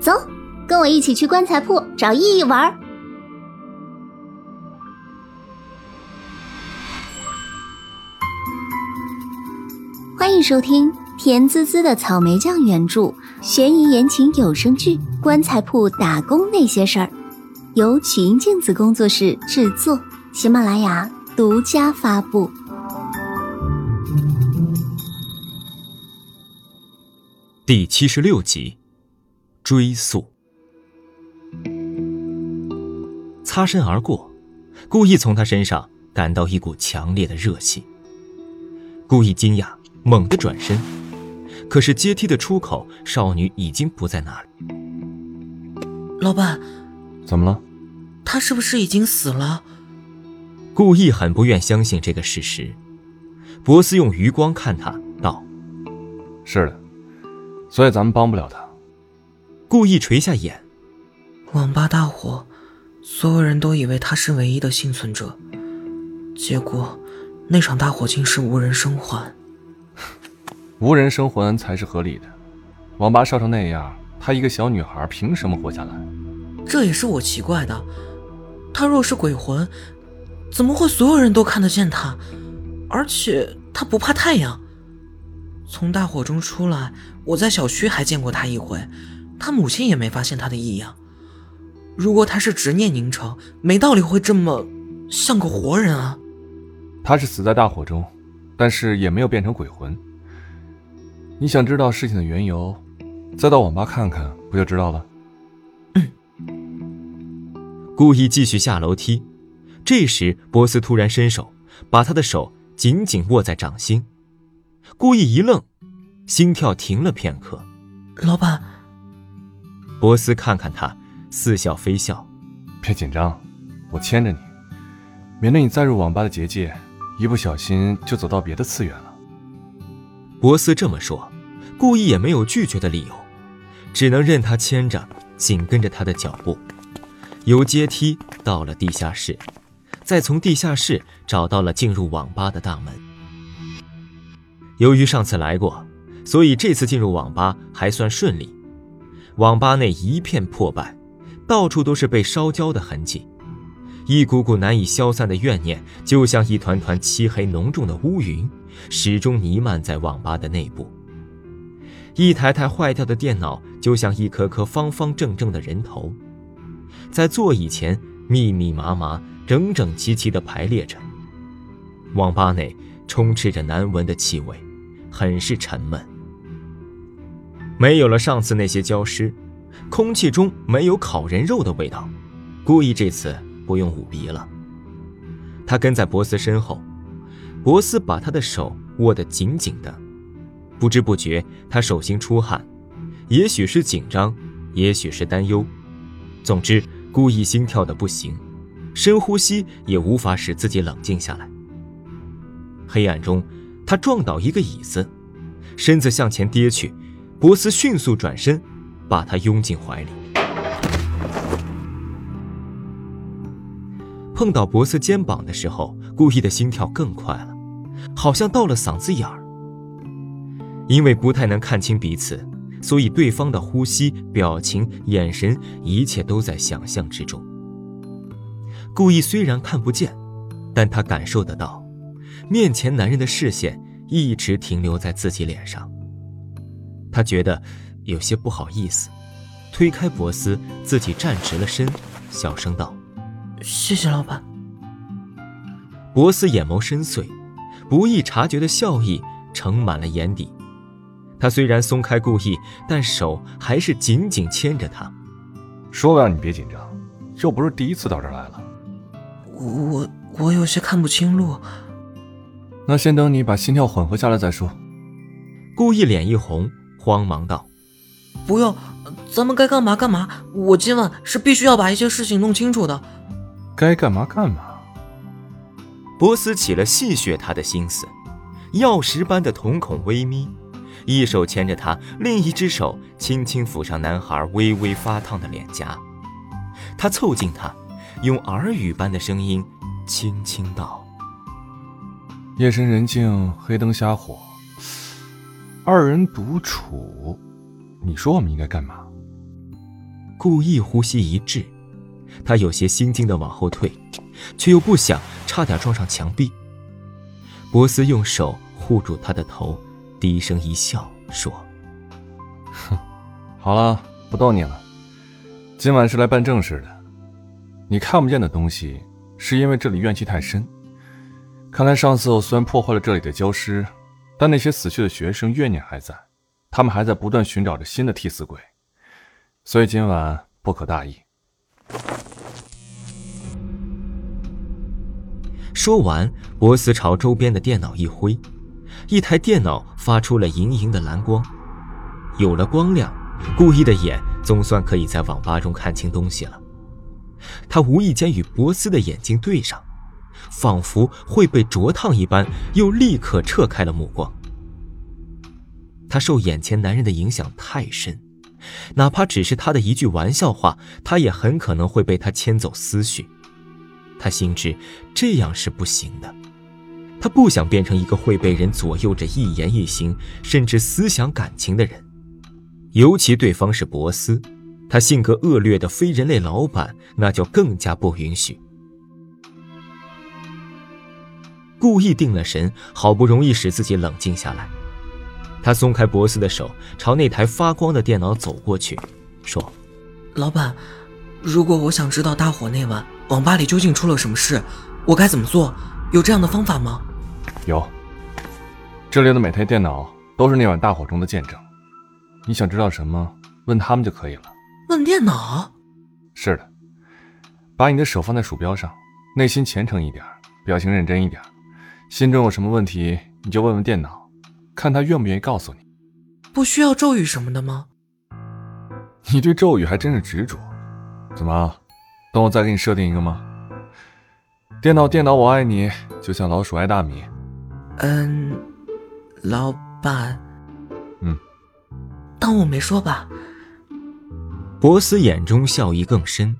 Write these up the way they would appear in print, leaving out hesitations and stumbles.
走，跟我一起去棺材铺找意义玩。欢迎收听甜滋滋的草莓酱原著悬疑言情有声剧《棺材铺打工那些事儿》，由曲音镜子工作室制作，喜马拉雅独家发布。 第76集，追溯。擦身而过，故意从他身上感到一股强烈的热气，故意惊讶，猛地转身，可是阶梯的出口，少女已经不在那里。 老板， 怎么了？ 他是不是已经死了？ 故意很不愿相信这个事实。博斯用余光看他，道： 是的，所以咱们帮不了他。 故意垂下眼。 网吧大火，所有人都以为他是唯一的幸存者，结果那场大火竟是无人生还。 无人生还才是合理的，网吧烧成那样，她一个小女孩凭什么活下来？ 这也是我奇怪的，她若是鬼魂，怎么会所有人都看得见她？而且她不怕太阳。从大火中出来，我在小区还见过她一回，她母亲也没发现她的异样。如果她是执念凝成，没道理会这么像个活人啊。 她是死在大火中，但是也没有变成鬼魂。你想知道事情的缘由，再到网吧看看不就知道了。 故意继续下楼梯，这时波斯突然伸手把他的手紧紧握在掌心。故意一愣，心跳停了片刻。 老板。 波斯看看他，似笑非笑。 别紧张，我牵着你，免得你再入网吧的结界，一不小心就走到别的次元了。 波斯这么说，故意也没有拒绝的理由，只能任他牵着，紧跟着他的脚步，由阶梯到了地下室，再从地下室找到了进入网吧的大门。由于上次来过，所以这次进入网吧还算顺利。网吧内一片破败，到处都是被烧焦的痕迹，一股股难以消散的怨念，就像一团团漆黑浓重的乌云，始终弥漫在网吧的内部。一台台坏掉的电脑就像一颗颗方方正正的人头，在座椅前密密麻麻整整齐齐地排列着。网吧内充斥着难闻的气味，很是沉闷。没有了上次那些焦尸，空气中没有烤人肉的味道，故意这次不用捂鼻了。他跟在博斯身后，博斯把他的手握得紧紧的，不知不觉他手心出汗，也许是紧张，也许是担忧，总之故意心跳得不行，深呼吸也无法使自己冷静下来。黑暗中他撞倒一个椅子，身子向前跌去，博斯迅速转身把他拥进怀里。碰到博斯肩膀的时候，故意的心跳更快了，好像到了嗓子眼儿。因为不太能看清彼此，所以对方的呼吸、表情、眼神，一切都在想象之中。故意虽然看不见，但他感受得到，面前男人的视线一直停留在自己脸上。他觉得有些不好意思，推开博斯，自己站直了身，小声道： 谢谢老板。 博斯眼眸深邃，不易察觉的笑意盛满了眼底。他虽然松开故意，但手还是紧紧牵着他。 说了让你别紧张，又不是第一次到这儿来了。 我有些看不清路。 那先等你把心跳缓和下来再说。 故意脸一红，慌忙道： 不用，咱们该干嘛干嘛，我今晚是必须要把一些事情弄清楚的。 该干嘛干嘛。 博斯起了戏谑他的心思，药石般的瞳孔微眯，一手牵着他，另一只手轻轻抚上男孩微微发烫的脸颊。他凑近他，用耳语般的声音轻轻道： 夜深人静，黑灯瞎火，二人独处，你说我们应该干嘛？ 故意呼吸一滞，他有些心惊地往后退，却又不想差点撞上墙壁。博斯用手护住他的头，低声一笑说： 好了，不逗你了，今晚是来办正事的。你看不见的东西是因为这里怨气太深，看来上次我虽然破坏了这里的焦尸，但那些死去的学生怨念还在，他们还在不断寻找着新的替死鬼，所以今晚不可大意。 说完，博斯朝周边的电脑一挥，一台电脑发出了莹莹的蓝光。有了光亮，顾意的眼总算可以在网吧中看清东西了。他无意间与博斯的眼睛对上，仿佛会被灼烫一般，又立刻撤开了目光。他受眼前男人的影响太深，哪怕只是他的一句玩笑话，他也很可能会被他牵走思绪。他心知这样是不行的，他不想变成一个会被人左右着一言一行，甚至思想感情的人。尤其对方是博斯，他性格恶劣的非人类老板，那就更加不允许。故意定了神，好不容易使自己冷静下来。他松开博斯的手，朝那台发光的电脑走过去，说： 老板，如果我想知道大火那晚网吧里究竟出了什么事，我该怎么做？有这样的方法吗？ 有，这里的每台电脑都是那晚大火中的见证。你想知道什么，问他们就可以了。 问电脑？ 是的，把你的手放在鼠标上，内心虔诚一点，表情认真一点，心中有什么问题你就问问电脑，看他愿不愿意告诉你。 不需要咒语什么的吗？ 你对咒语还真是执着。怎么，等我再给你设定一个吗？电脑我爱你，就像老鼠爱大米。 老板。当我没说吧。 博斯眼中笑意更深，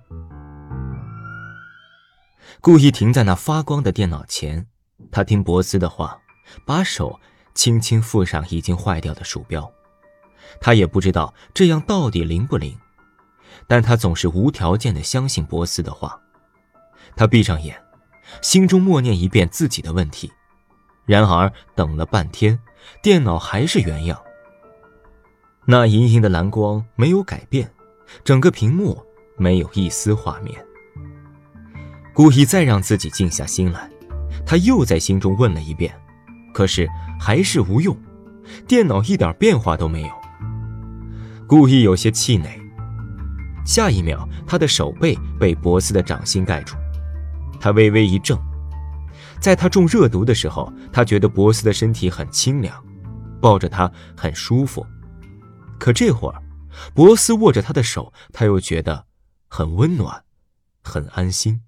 故意停在那发光的电脑前。他听博斯的话，把手轻轻附上已经坏掉的鼠标。他也不知道这样到底灵不灵，但他总是无条件地相信博斯的话。他闭上眼，心中默念一遍自己的问题。然而等了半天，电脑还是原样。那莹莹的蓝光没有改变，整个屏幕没有一丝画面。故意再让自己静下心来，他又在心中问了一遍，可是还是无用，电脑一点变化都没有。故意有些气馁，下一秒他的手背被博斯的掌心盖住，他微微一怔。在他中热毒的时候，他觉得博斯的身体很清凉，抱着他很舒服。可这会儿，博斯握着他的手，他又觉得很温暖，很安心。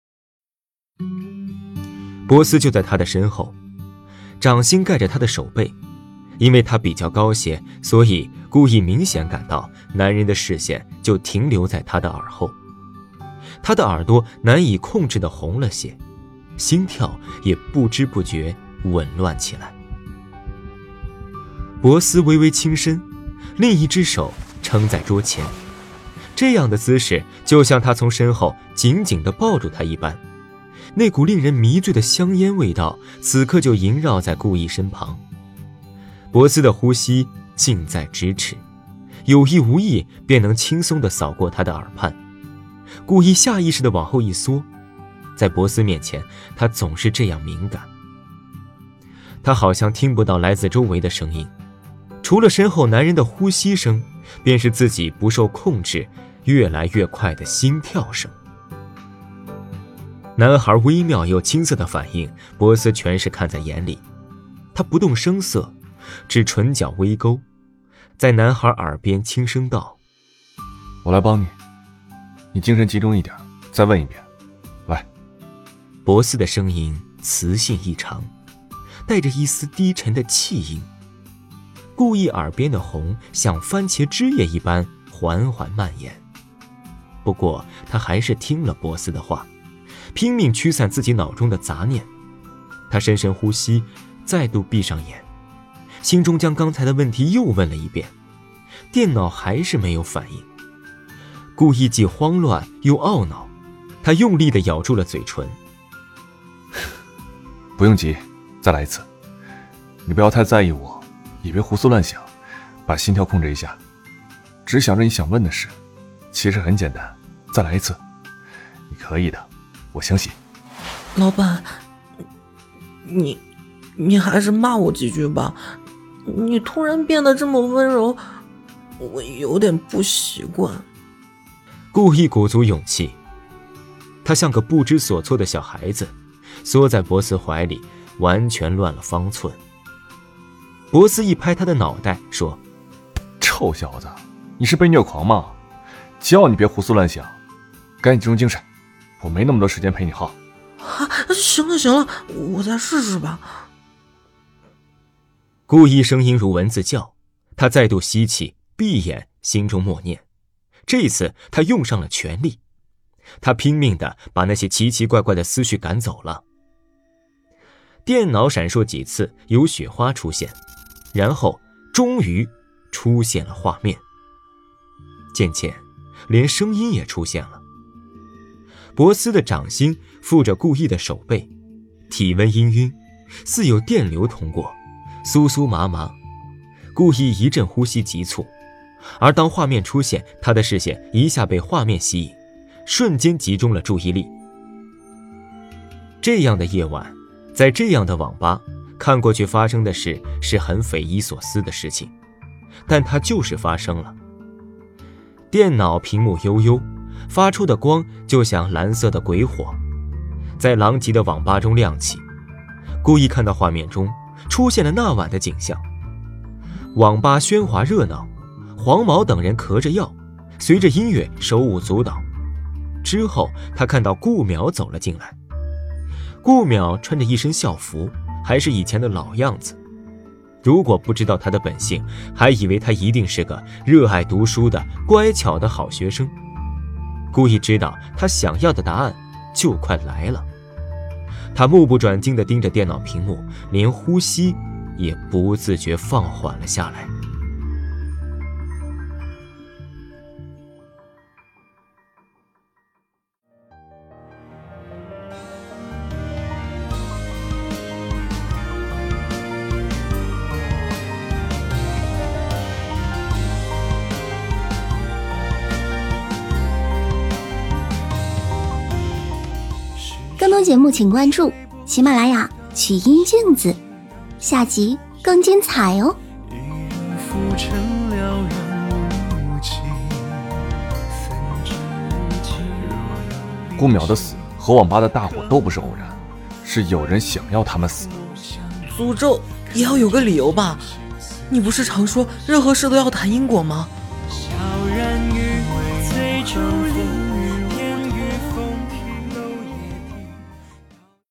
博斯就在他的身后，掌心盖着他的手背。因为他比较高些，所以故意明显感到男人的视线就停留在他的耳后。他的耳朵难以控制地红了些，心跳也不知不觉紊乱起来。博斯微微轻身，另一只手撑在桌前，这样的姿势就像他从身后紧紧地抱住他一般。那股令人迷醉的香烟味道此刻就萦绕在故意身旁。博斯的呼吸近在咫尺，有意无意便能轻松地扫过他的耳畔。故意下意识地往后一缩，在博斯面前，他总是这样敏感。他好像听不到来自周围的声音，除了身后男人的呼吸声，便是自己不受控制越来越快的心跳声。男孩微妙又青涩的反应，博斯全是看在眼里。他不动声色，只唇角微勾，在男孩耳边轻声道： 我来帮你，你精神集中一点，再问一遍，来。 博斯的声音磁性异常，带着一丝低沉的气音。故意耳边的红像番茄汁液一般缓缓蔓延。不过他还是听了博斯的话，拼命驱散自己脑中的杂念。他深深呼吸，再度闭上眼，心中将刚才的问题又问了一遍。电脑还是没有反应。 顾意既慌乱又懊恼，他用力地咬住了嘴唇。 不用急，再来一次。你不要太在意我，也别胡思乱想，把心跳控制一下。只想着你想问的事，其实很简单，再来一次。你可以的，我相信。 老板，你还是骂我几句吧。你突然变得这么温柔，我有点不习惯。 顾意鼓足勇气，他像个不知所措的小孩子，缩在博斯怀里，完全乱了方寸。博斯一拍他的脑袋，说： 臭小子，你是被虐狂吗？叫你别胡思乱想，赶紧集中精神，我没那么多时间陪你耗。 行了，我再试试吧。 顾意声音如蚊子叫，他再度吸气，闭眼，心中默念。这次他用上了全力，他拼命地把那些奇奇怪怪的思绪赶走了。电脑闪烁几次，有雪花出现，然后终于出现了画面。渐渐，连声音也出现了。博斯的掌心附着顾意的手背，体温氤氲，似有电流通过，酥酥麻麻。顾意一阵呼吸急促，而当画面出现，他的视线一下被画面吸引，瞬间集中了注意力。这样的夜晚，在这样的网吧，看过去发生的事是很匪夷所思的事情，但它就是发生了。电脑屏幕悠悠，发出的光就像蓝色的鬼火，在狼藉的网吧中亮起。顾意看到画面中出现了那晚的景象，网吧喧哗热闹，黄毛等人嗑着药，随着音乐手舞足蹈。之后他看到顾淼走了进来，顾淼穿着一身校服，还是以前的老样子。如果不知道他的本性，还以为他一定是个热爱读书的乖巧的好学生。顾意知道他想要的答案就快来了，他目不转睛地盯着电脑屏幕，连呼吸也不自觉放缓了下来。 更多节目请关注喜马拉雅曲音镜子，下集更精彩哦。 顾淼的死和网吧的大火都不是偶然，是有人想要他们死。 诅咒也要有个理由吧？你不是常说任何事都要谈因果吗？